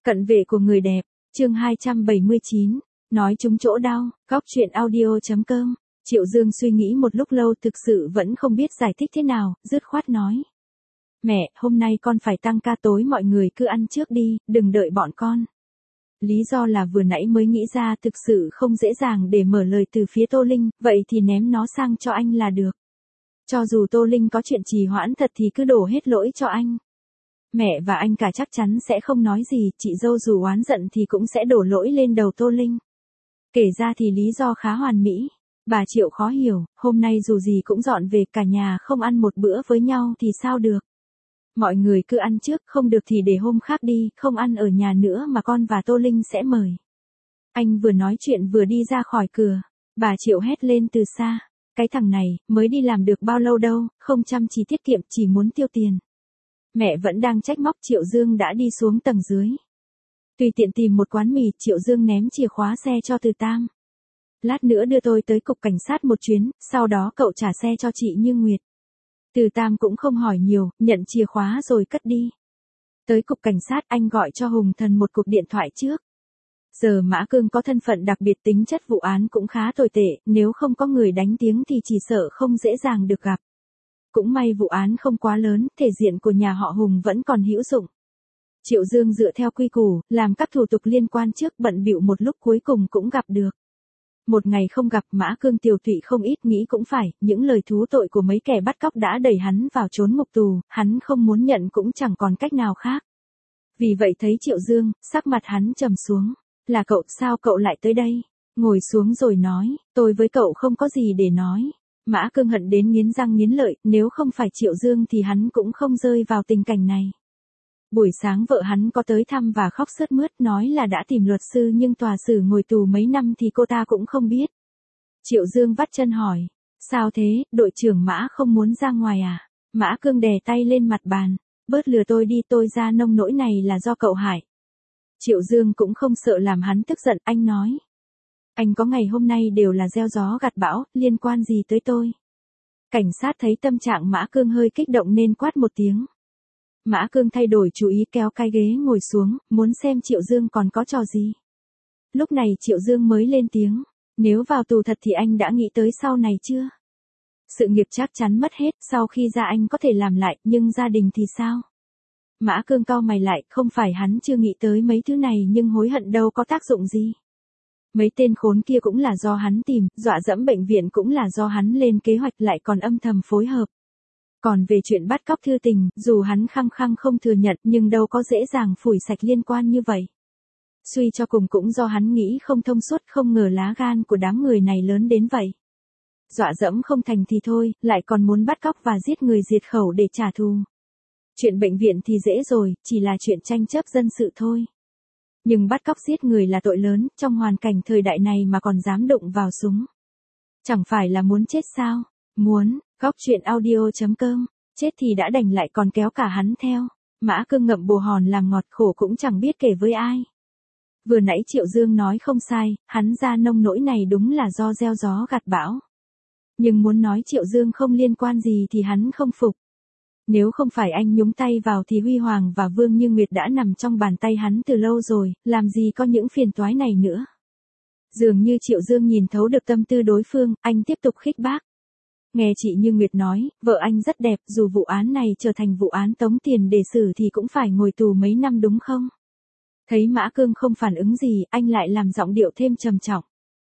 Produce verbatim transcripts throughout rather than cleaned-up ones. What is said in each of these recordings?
Cận vệ của người đẹp, chương hai trăm bảy mươi chín, nói trúng chỗ đau, góc truyện audio chấm com. Triệu Dương suy nghĩ một lúc lâu thực sự vẫn không biết giải thích thế nào, dứt khoát nói. Mẹ, hôm nay con phải tăng ca tối mọi người cứ ăn trước đi, đừng đợi bọn con. Lý do là vừa nãy mới nghĩ ra thực sự không dễ dàng để mở lời từ phía Tô Linh, vậy thì ném nó sang cho anh là được. Cho dù Tô Linh có chuyện trì hoãn thật thì cứ đổ hết lỗi cho anh. Mẹ và anh cả chắc chắn sẽ không nói gì, chị dâu dù oán giận thì cũng sẽ đổ lỗi lên đầu Tô Linh. Kể ra thì lý do khá hoàn mỹ. Bà Triệu khó hiểu, hôm nay dù gì cũng dọn về cả nhà không ăn một bữa với nhau thì sao được. Mọi người cứ ăn trước, không được thì để hôm khác đi, không ăn ở nhà nữa mà con và Tô Linh sẽ mời. Anh vừa nói chuyện vừa đi ra khỏi cửa, bà Triệu hét lên từ xa. Cái thằng này, mới đi làm được bao lâu đâu, không chăm chỉ tiết kiệm, chỉ muốn tiêu tiền. Mẹ vẫn đang trách móc Triệu Dương đã đi xuống tầng dưới. Tùy tiện tìm một quán mì, Triệu Dương ném chìa khóa xe cho Từ Tam. Lát nữa đưa tôi tới cục cảnh sát một chuyến, sau đó cậu trả xe cho chị Như Nguyệt. Từ Tam cũng không hỏi nhiều, nhận chìa khóa rồi cất đi. Tới cục cảnh sát anh gọi cho Hùng Thần một cuộc điện thoại trước. Giờ Mã Cương có thân phận đặc biệt, tính chất vụ án cũng khá tồi tệ, nếu không có người đánh tiếng thì chỉ sợ không dễ dàng được gặp. Cũng may vụ án không quá lớn, thể diện của nhà họ Hùng vẫn còn hữu dụng. Triệu Dương dựa theo quy củ, làm các thủ tục liên quan trước, bận bịu một lúc cuối cùng cũng gặp được. Một ngày không gặp, Mã Cương tiều tụy không ít, nghĩ cũng phải, những lời thú tội của mấy kẻ bắt cóc đã đẩy hắn vào trốn ngục tù, hắn không muốn nhận cũng chẳng còn cách nào khác. Vì vậy thấy Triệu Dương, sắc mặt hắn trầm xuống. Là cậu, sao cậu lại tới đây? Ngồi xuống rồi nói, tôi với cậu không có gì để nói. Mã Cương hận đến nghiến răng nghiến lợi, nếu không phải Triệu Dương thì hắn cũng không rơi vào tình cảnh này. Buổi sáng vợ hắn có tới thăm và khóc sướt mướt, nói là đã tìm luật sư nhưng tòa xử ngồi tù mấy năm thì cô ta cũng không biết. Triệu Dương vắt chân hỏi, sao thế, đội trưởng Mã không muốn ra ngoài à? Mã Cương đè tay lên mặt bàn, bớt lừa tôi đi, tôi ra nông nỗi này là do cậu hại. Triệu Dương cũng không sợ làm hắn tức giận, anh nói. Anh có ngày hôm nay đều là gieo gió gặt bão, liên quan gì tới tôi? Cảnh sát thấy tâm trạng Mã Cương hơi kích động nên quát một tiếng. Mã Cương thay đổi chủ ý, kéo cái ghế ngồi xuống, muốn xem Triệu Dương còn có trò gì. Lúc này Triệu Dương mới lên tiếng, nếu vào tù thật thì anh đã nghĩ tới sau này chưa? Sự nghiệp chắc chắn mất hết, sau khi ra anh có thể làm lại, nhưng gia đình thì sao? Mã Cương cau mày lại, không phải hắn chưa nghĩ tới mấy thứ này nhưng hối hận đâu có tác dụng gì. Mấy tên khốn kia cũng là do hắn tìm, dọa dẫm bệnh viện cũng là do hắn lên kế hoạch, lại còn âm thầm phối hợp. Còn về chuyện bắt cóc Thư Tình, dù hắn khăng khăng không thừa nhận nhưng đâu có dễ dàng phủi sạch liên quan như vậy. Suy cho cùng cũng do hắn nghĩ không thông suốt, không ngờ lá gan của đám người này lớn đến vậy. Dọa dẫm không thành thì thôi, lại còn muốn bắt cóc và giết người diệt khẩu để trả thù. Chuyện bệnh viện thì dễ rồi, chỉ là chuyện tranh chấp dân sự thôi. Nhưng bắt cóc giết người là tội lớn, trong hoàn cảnh thời đại này mà còn dám đụng vào súng. Chẳng phải là muốn chết sao? Muốn, góc truyện audio chấm com, chết thì đã đành lại còn kéo cả hắn theo. Mã Cương ngậm bồ hòn làm ngọt, khổ cũng chẳng biết kể với ai. Vừa nãy Triệu Dương nói không sai, hắn ra nông nỗi này đúng là do gieo gió gặt bão. Nhưng muốn nói Triệu Dương không liên quan gì thì hắn không phục. Nếu không phải anh nhúng tay vào thì Huy Hoàng và Vương Như Nguyệt đã nằm trong bàn tay hắn từ lâu rồi, làm gì có những phiền toái này nữa. Dường như Triệu Dương nhìn thấu được tâm tư đối phương, anh tiếp tục khích bác. Nghe chị Như Nguyệt nói, vợ anh rất đẹp, dù vụ án này trở thành vụ án tống tiền để xử thì cũng phải ngồi tù mấy năm đúng không? Thấy Mã Cương không phản ứng gì, anh lại làm giọng điệu thêm trầm trọng.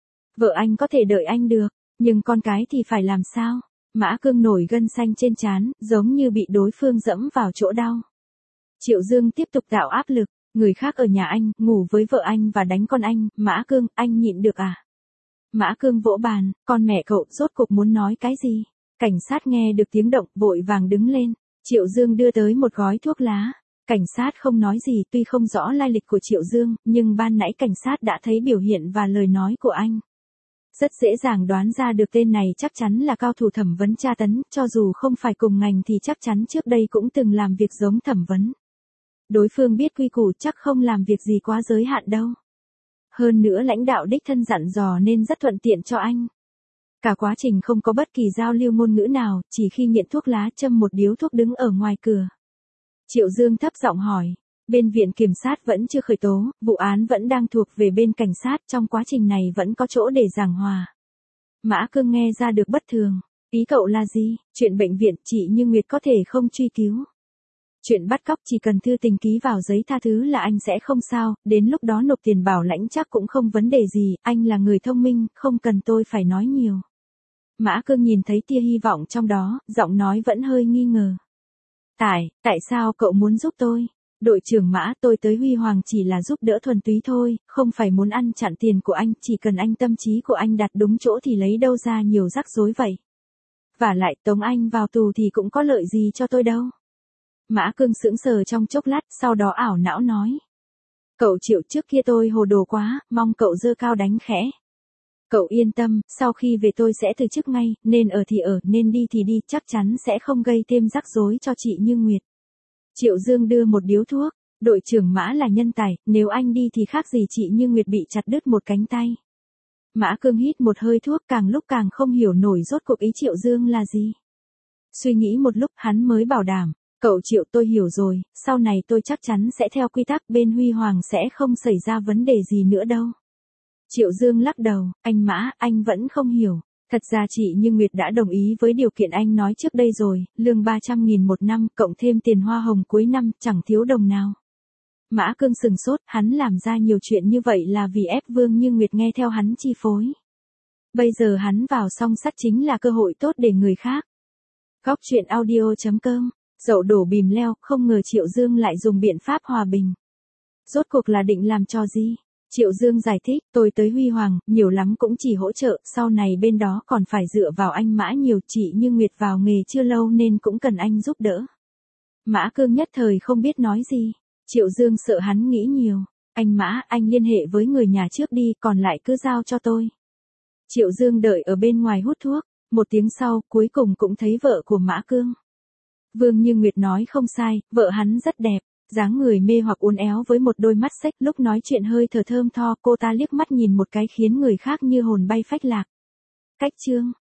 Vợ anh có thể đợi anh được, nhưng con cái thì phải làm sao? Mã Cương nổi gân xanh trên trán, giống như bị đối phương dẫm vào chỗ đau. Triệu Dương tiếp tục tạo áp lực, người khác ở nhà anh, ngủ với vợ anh và đánh con anh, Mã Cương, anh nhịn được à? Mã Cương vỗ bàn, con mẹ cậu, rốt cuộc muốn nói cái gì? Cảnh sát nghe được tiếng động, vội vàng đứng lên. Triệu Dương đưa tới một gói thuốc lá. Cảnh sát không nói gì, tuy không rõ lai lịch của Triệu Dương, nhưng ban nãy cảnh sát đã thấy biểu hiện và lời nói của anh. Rất dễ dàng đoán ra được tên này chắc chắn là cao thủ thẩm vấn tra tấn, cho dù không phải cùng ngành thì chắc chắn trước đây cũng từng làm việc giống thẩm vấn. Đối phương biết quy củ chắc không làm việc gì quá giới hạn đâu. Hơn nữa lãnh đạo đích thân dặn dò nên rất thuận tiện cho anh. Cả quá trình không có bất kỳ giao lưu ngôn ngữ nào, chỉ khi nghiện thuốc lá châm một điếu thuốc đứng ở ngoài cửa. Triệu Dương thấp giọng hỏi, Bên viện kiểm sát vẫn chưa khởi tố, vụ án vẫn đang thuộc về bên cảnh sát, trong quá trình này vẫn có chỗ để giảng hòa. Mã Cương nghe ra được bất thường. Ý cậu là gì? Chuyện bệnh viện chị Như Nguyệt có thể không truy cứu. Chuyện bắt cóc chỉ cần thư tình ký vào giấy tha thứ là anh sẽ không sao, đến lúc đó nộp tiền bảo lãnh chắc cũng không vấn đề gì, anh là người thông minh, không cần tôi phải nói nhiều. Mã Cương nhìn thấy tia hy vọng trong đó, giọng nói vẫn hơi nghi ngờ. Tại, tại sao cậu muốn giúp tôi? Đội trưởng Mã, tôi tới Huy Hoàng chỉ là giúp đỡ thuần túy thôi, không phải muốn ăn chặn tiền của anh, chỉ cần anh tâm trí của anh đặt đúng chỗ thì lấy đâu ra nhiều rắc rối vậy. Và lại tống anh vào tù thì cũng có lợi gì cho tôi đâu. Mã Cương sững sờ trong chốc lát, sau đó ảo não nói. Cậu Triệu, trước kia tôi hồ đồ quá, mong cậu giơ cao đánh khẽ. Cậu yên tâm, sau khi về tôi sẽ từ chức ngay, nên ở thì ở, nên đi thì đi, chắc chắn sẽ không gây thêm rắc rối cho chị Như Nguyệt. Triệu Dương đưa một điếu thuốc, đội trưởng Mã là nhân tài, nếu anh đi thì khác gì chị Như Nguyệt bị chặt đứt một cánh tay. Mã Cương hít một hơi thuốc, càng lúc càng không hiểu nổi rốt cuộc ý Triệu Dương là gì. Suy nghĩ một lúc hắn mới bảo đảm, cậu Triệu, tôi hiểu rồi, sau này tôi chắc chắn sẽ theo quy tắc, bên Huy Hoàng sẽ không xảy ra vấn đề gì nữa đâu. Triệu Dương lắc đầu, anh Mã, anh vẫn không hiểu. Thật ra chị Như Nguyệt đã đồng ý với điều kiện anh nói trước đây rồi, lương ba trăm nghìn một năm, cộng thêm tiền hoa hồng cuối năm, chẳng thiếu đồng nào. Mã Cương sừng sốt, hắn làm ra nhiều chuyện như vậy là vì ép Vương Như Nguyệt nghe theo hắn chi phối. Bây giờ hắn vào song sắt chính là cơ hội tốt để người khác. Góc truyện audio chấm com, dậu đổ bìm leo, không ngờ Triệu Dương lại dùng biện pháp hòa bình. Rốt cuộc là định làm cho gì? Triệu Dương giải thích, tôi tới Huy Hoàng, nhiều lắm cũng chỉ hỗ trợ, sau này bên đó còn phải dựa vào anh Mã nhiều, chị Như Nguyệt vào nghề chưa lâu nên cũng cần anh giúp đỡ. Mã Cương nhất thời không biết nói gì. Triệu Dương sợ hắn nghĩ nhiều. Anh Mã, anh liên hệ với người nhà trước đi, còn lại cứ giao cho tôi. Triệu Dương đợi ở bên ngoài hút thuốc, một tiếng sau, cuối cùng cũng thấy vợ của Mã Cương. Vương Như Nguyệt nói không sai, vợ hắn rất đẹp. Dáng người mê hoặc uốn éo với một đôi mắt xếch, lúc nói chuyện hơi thở thơm tho, cô ta liếc mắt nhìn một cái khiến người khác như hồn bay phách lạc. Cách chương